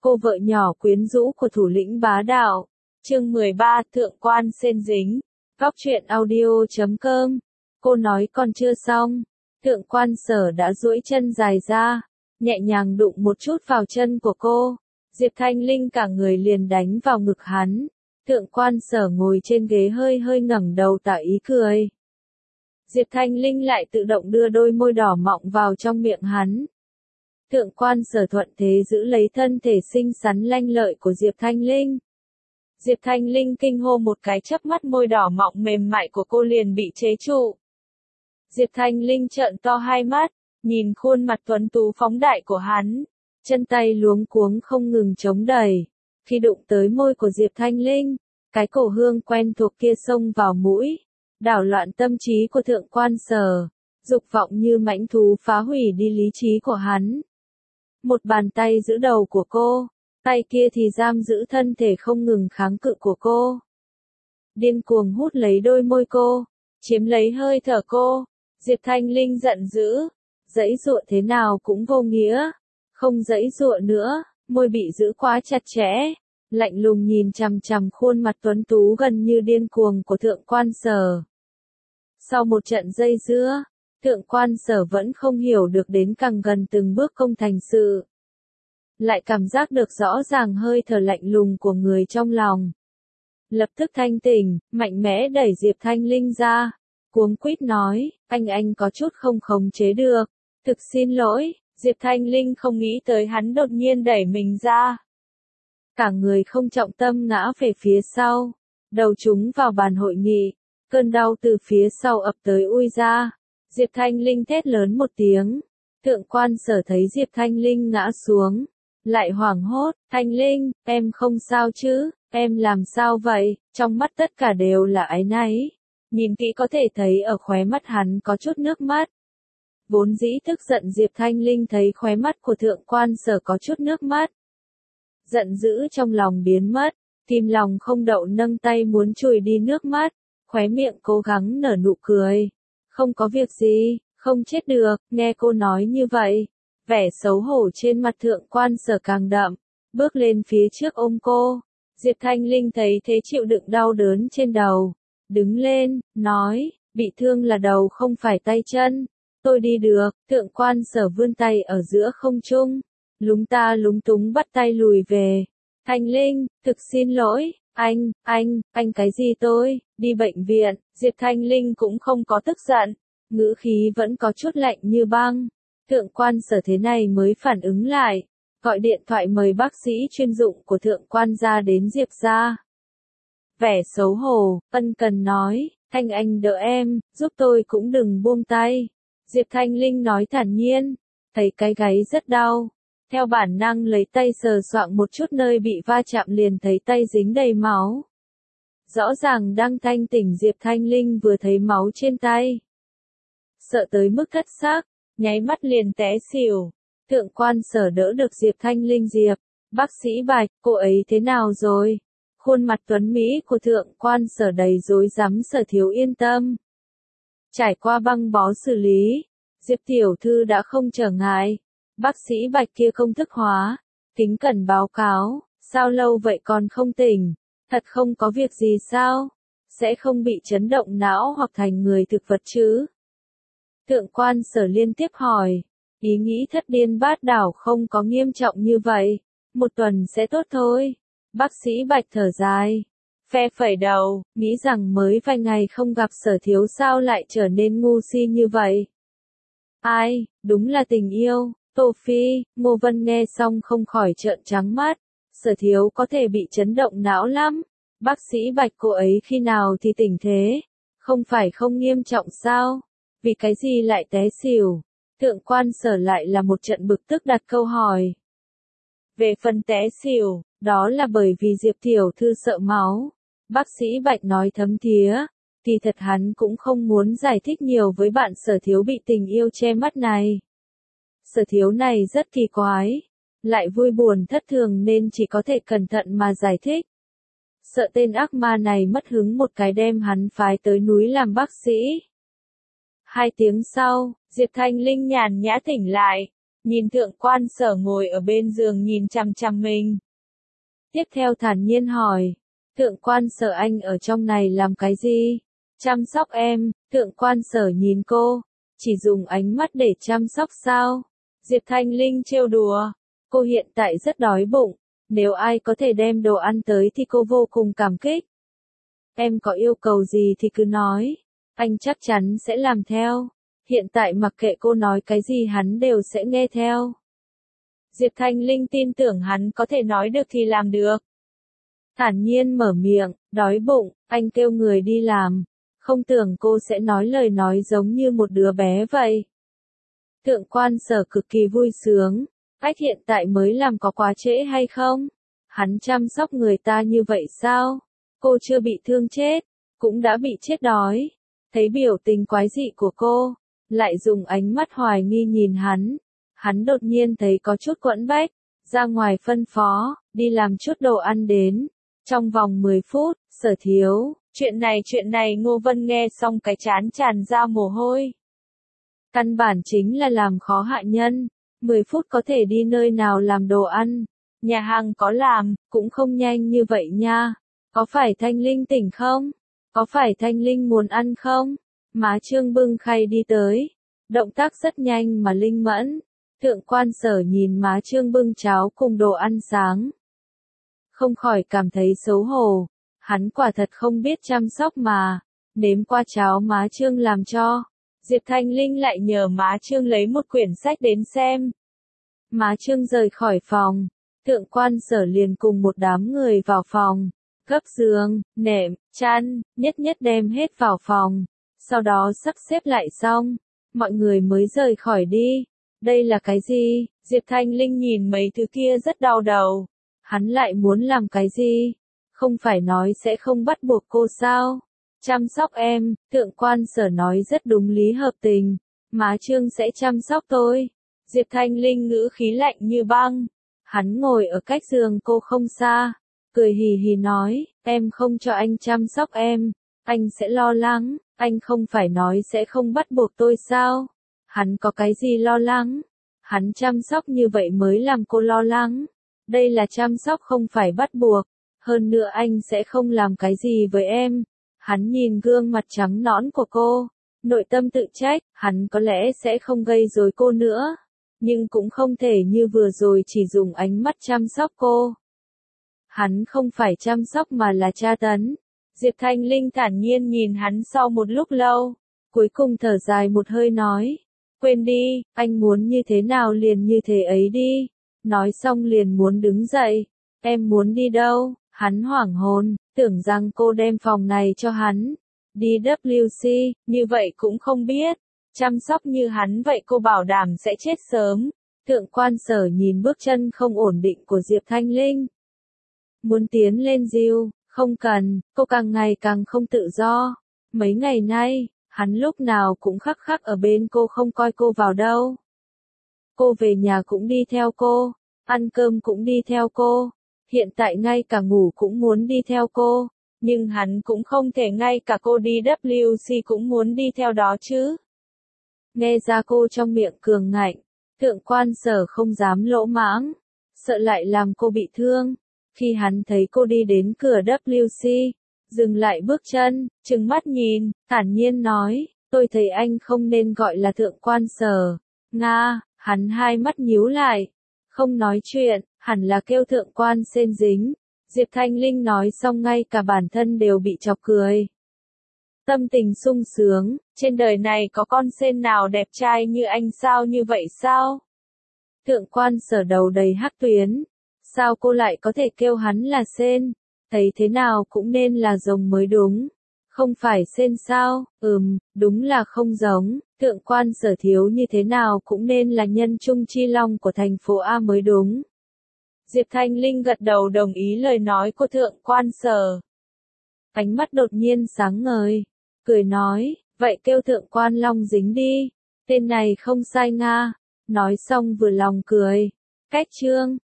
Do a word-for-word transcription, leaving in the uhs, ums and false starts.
cô vợ nhỏ quyến rũ của thủ lĩnh bá đạo. Chương mười ba, Thượng quan Sên dính. Góc truyện audio chấm com. Cô nói còn chưa xong. Thượng quan Sở đã duỗi chân dài ra, nhẹ nhàng đụng một chút vào chân của cô. Diệp Thanh Linh cả người liền đánh vào ngực hắn. Thượng quan Sở ngồi trên ghế hơi hơi ngẩng đầu tỏ ý cười. Diệp Thanh Linh lại tự động đưa đôi môi đỏ mọng vào trong miệng hắn. Thượng quan Sở thuận thế giữ lấy thân thể xinh xắn lanh lợi của Diệp Thanh Linh. Diệp Thanh Linh kinh hô một cái, chớp mắt, môi đỏ mọng mềm mại của cô liền bị chế trụ. Diệp Thanh Linh trợn to hai mắt, nhìn khuôn mặt tuấn tú phóng đại của hắn, chân tay luống cuống không ngừng chống đẩy. Khi đụng tới môi của Diệp Thanh Linh, cái cổ hương quen thuộc kia xông vào mũi, đảo loạn tâm trí của Thượng quan Sở, dục vọng như mãnh thú phá hủy đi lý trí của hắn. Một bàn tay giữ đầu của cô, tay kia thì giam giữ thân thể không ngừng kháng cự của cô. Điên cuồng hút lấy đôi môi cô, chiếm lấy hơi thở cô. Diệp Thanh Linh giận dữ, giãy giụa thế nào cũng vô nghĩa, không giãy giụa nữa, môi bị giữ quá chặt chẽ, lạnh lùng nhìn chằm chằm khuôn mặt tuấn tú gần như điên cuồng của Thượng quan Sở. Sau một trận dây dưa, Thượng quan Sở vẫn không hiểu được, đến càng gần từng bước công thành sự, lại cảm giác được rõ ràng hơi thở lạnh lùng của người trong lòng. Lập tức thanh tỉnh, mạnh mẽ đẩy Diệp Thanh Linh ra, cuống quýt nói, anh anh có chút không khống chế được, thực xin lỗi. Diệp Thanh Linh không nghĩ tới hắn đột nhiên đẩy mình ra. Cả người không trọng tâm ngã về phía sau, đầu trúng vào bàn hội nghị, cơn đau từ phía sau ập tới ui ra. Diệp Thanh Linh thét lớn một tiếng, Thượng quan Sở thấy Diệp Thanh Linh ngã xuống, lại hoảng hốt, Thanh Linh, em không sao chứ, em làm sao vậy, trong mắt tất cả đều là áy náy, nhìn kỹ có thể thấy ở khóe mắt hắn có chút nước mắt. Vốn dĩ tức giận Diệp Thanh Linh thấy khóe mắt của Thượng quan Sở có chút nước mắt, giận dữ trong lòng biến mất, kìm lòng không đậu nâng tay muốn chùi đi nước mắt, khóe miệng cố gắng nở nụ cười. Không có việc gì, không chết được. Nghe cô nói như vậy, vẻ xấu hổ trên mặt Thượng quan Sở càng đậm, bước lên phía trước ôm cô. Diệp Thanh Linh thấy thế chịu đựng đau đớn trên đầu, đứng lên, nói, bị thương là đầu không phải tay chân, tôi đi được. Thượng quan Sở vươn tay ở giữa không trung, lúng ta lúng túng bắt tay lùi về. Thanh Linh, thực xin lỗi, anh, anh, anh cái gì tôi, đi bệnh viện. Diệp Thanh Linh cũng không có tức giận, ngữ khí vẫn có chút lạnh như băng. Thượng quan Sở thế này mới phản ứng lại, gọi điện thoại mời bác sĩ chuyên dụng của Thượng quan gia đến Diệp gia. Vẻ xấu hổ, ân cần nói, Thanh anh đỡ em, giúp tôi cũng đừng buông tay. Diệp Thanh Linh nói thản nhiên, thấy cái gáy rất đau, theo bản năng lấy tay sờ soạng một chút nơi bị va chạm, liền thấy tay dính đầy máu. Rõ ràng đang thanh tỉnh Diệp Thanh Linh vừa thấy máu trên tay, sợ tới mức thất xác, nháy mắt liền té xỉu. Thượng quan Sở đỡ được Diệp Thanh Linh. Diệp, bác sĩ Bạch, cô ấy thế nào rồi? Khuôn mặt tuấn mỹ của Thượng quan Sở đầy rối rắm. Sở thiếu yên tâm, trải qua băng bó xử lý, Diệp tiểu thư đã không trở ngại. Bác sĩ Bạch kia công thức hóa, kính cẩn báo cáo, sao lâu vậy còn không tỉnh? Thật không có việc gì sao? Sẽ không bị chấn động não hoặc thành người thực vật chứ? Thượng quan Sở liên tiếp hỏi, ý nghĩ thất điên bát đảo không có nghiêm trọng như vậy, một tuần sẽ tốt thôi. Bác sĩ Bạch thở dài, phe phẩy đầu, nghĩ rằng mới vài ngày không gặp Sở thiếu sao lại trở nên ngu si như vậy. Ai, đúng là tình yêu. Tô Phi, Ngô Vân nghe xong không khỏi trợn trắng mắt. Sở thiếu có thể bị chấn động não lắm. Bác sĩ Bạch cô ấy khi nào thì tỉnh thế? Không phải không nghiêm trọng sao? Vì cái gì lại té xỉu? Thượng quan Sở lại là một trận bực tức đặt câu hỏi. Về phần té xỉu, đó là bởi vì Diệp tiểu thư sợ máu. Bác sĩ Bạch nói thấm thía, kỳ thật hắn cũng không muốn giải thích nhiều với bạn Sở thiếu bị tình yêu che mắt này. Sở thiếu này rất kỳ quái, lại vui buồn thất thường nên chỉ có thể cẩn thận mà giải thích. Sợ tên ác ma này mất hứng một cái đem hắn phái tới núi làm bác sĩ. Hai tiếng sau, Diệp Thanh Linh nhàn nhã tỉnh lại, nhìn thượng quan sở ngồi ở bên giường nhìn chằm chằm mình. Tiếp theo thản nhiên hỏi, thượng quan sở anh ở trong này làm cái gì? Chăm sóc em, thượng quan sở nhìn cô, chỉ dùng ánh mắt để chăm sóc sao? Diệp Thanh Linh trêu đùa, cô hiện tại rất đói bụng, nếu ai có thể đem đồ ăn tới thì cô vô cùng cảm kích. Em có yêu cầu gì thì cứ nói, anh chắc chắn sẽ làm theo. Hiện tại mặc kệ cô nói cái gì hắn đều sẽ nghe theo. Diệp Thanh Linh tin tưởng hắn có thể nói được thì làm được. Thản nhiên mở miệng, đói bụng, anh kêu người đi làm. Không tưởng cô sẽ nói lời nói giống như một đứa bé vậy. Thượng quan sở cực kỳ vui sướng, ách hiện tại mới làm có quá trễ hay không? Hắn chăm sóc người ta như vậy sao? Cô chưa bị thương chết, cũng đã bị chết đói. Thấy biểu tình quái dị của cô, lại dùng ánh mắt hoài nghi nhìn hắn. Hắn đột nhiên thấy có chút quẫn bách, ra ngoài phân phó, đi làm chút đồ ăn đến. Trong vòng mười phút, Sở thiếu, chuyện này chuyện này Ngô Vân nghe xong cái chán tràn ra mồ hôi. Căn bản chính là làm khó hạ nhân, mười phút có thể đi nơi nào làm đồ ăn. Nhà hàng có làm, cũng không nhanh như vậy nha. Có phải Thanh Linh tỉnh không? Có phải Thanh Linh muốn ăn không? Má Trương bưng khay đi tới. Động tác rất nhanh mà linh mẫn. Thượng quan sở nhìn má Trương bưng cháo cùng đồ ăn sáng. Không khỏi cảm thấy xấu hổ. Hắn quả thật không biết chăm sóc mà. Nếm qua cháo má Trương làm cho. Diệp Thanh Linh lại nhờ má Trương lấy một quyển sách đến xem. Má Trương rời khỏi phòng. Thượng quan sở liền cùng một đám người vào phòng. Gấp giường, nệm, chăn, nhất nhất đem hết vào phòng. Sau đó sắp xếp lại xong. Mọi người mới rời khỏi đi. Đây là cái gì? Diệp Thanh Linh nhìn mấy thứ kia rất đau đầu. Hắn lại muốn làm cái gì? Không phải nói sẽ không bắt buộc cô sao? Chăm sóc em, thượng quan sở nói rất đúng lý hợp tình. Má Trương sẽ chăm sóc tôi. Diệp Thanh Linh ngữ khí lạnh như băng. Hắn ngồi ở cách giường cô không xa. Cười hì hì nói, em không cho anh chăm sóc em. Anh sẽ lo lắng, anh không phải nói sẽ không bắt buộc tôi sao? Hắn có cái gì lo lắng? Hắn chăm sóc như vậy mới làm cô lo lắng. Đây là chăm sóc không phải bắt buộc. Hơn nữa anh sẽ không làm cái gì với em. Hắn nhìn gương mặt trắng nõn của cô. Nội tâm tự trách, hắn có lẽ sẽ không gây rối cô nữa. Nhưng cũng không thể như vừa rồi chỉ dùng ánh mắt chăm sóc cô. Hắn không phải chăm sóc mà là tra tấn. Diệp Thanh Linh thản nhiên nhìn hắn sau một lúc lâu. Cuối cùng thở dài một hơi nói. Quên đi, anh muốn như thế nào liền như thế ấy đi. Nói xong liền muốn đứng dậy. Em muốn đi đâu? Hắn hoảng hồn, tưởng rằng cô đem phòng này cho hắn. Đi W C, như vậy cũng không biết. Chăm sóc như hắn vậy cô bảo đảm sẽ chết sớm. Thượng quan sở nhìn bước chân không ổn định của Diệp Thanh Linh. Muốn tiến lên dìu, không cần, cô càng ngày càng không tự do. Mấy ngày nay, hắn lúc nào cũng khắc khắc ở bên cô không coi cô vào đâu. Cô về nhà cũng đi theo cô, ăn cơm cũng đi theo cô, hiện tại ngay cả ngủ cũng muốn đi theo cô, nhưng hắn cũng không thể ngay cả cô đi W C cũng muốn đi theo đó chứ. Nghe ra cô trong miệng cường ngạnh, thượng quan sở không dám lỗ mãng, sợ lại làm cô bị thương. Khi hắn thấy cô đi đến cửa W C, dừng lại bước chân, trừng mắt nhìn, thản nhiên nói, tôi thấy anh không nên gọi là thượng quan sở. Nga, hắn hai mắt nhíu lại, không nói chuyện, hẳn là kêu thượng quan sên dính. Diệp Thanh Linh nói xong ngay cả bản thân đều bị chọc cười. Tâm tình sung sướng, trên đời này có con sên nào đẹp trai như anh sao như vậy sao? Thượng quan sở đầu đầy hắc tuyến. Sao cô lại có thể kêu hắn là sên? Thấy thế nào cũng nên là rồng mới đúng. Không phải sên sao? Ừm, đúng là không giống. Thượng quan sở thiếu như thế nào cũng nên là nhân trung chi long của thành phố A mới đúng. Diệp Thanh Linh gật đầu đồng ý lời nói của thượng quan sở. Ánh mắt đột nhiên sáng ngời. Cười nói, vậy kêu thượng quan long dính đi. Tên này không sai nga. Nói xong vừa lòng cười. Cách trương,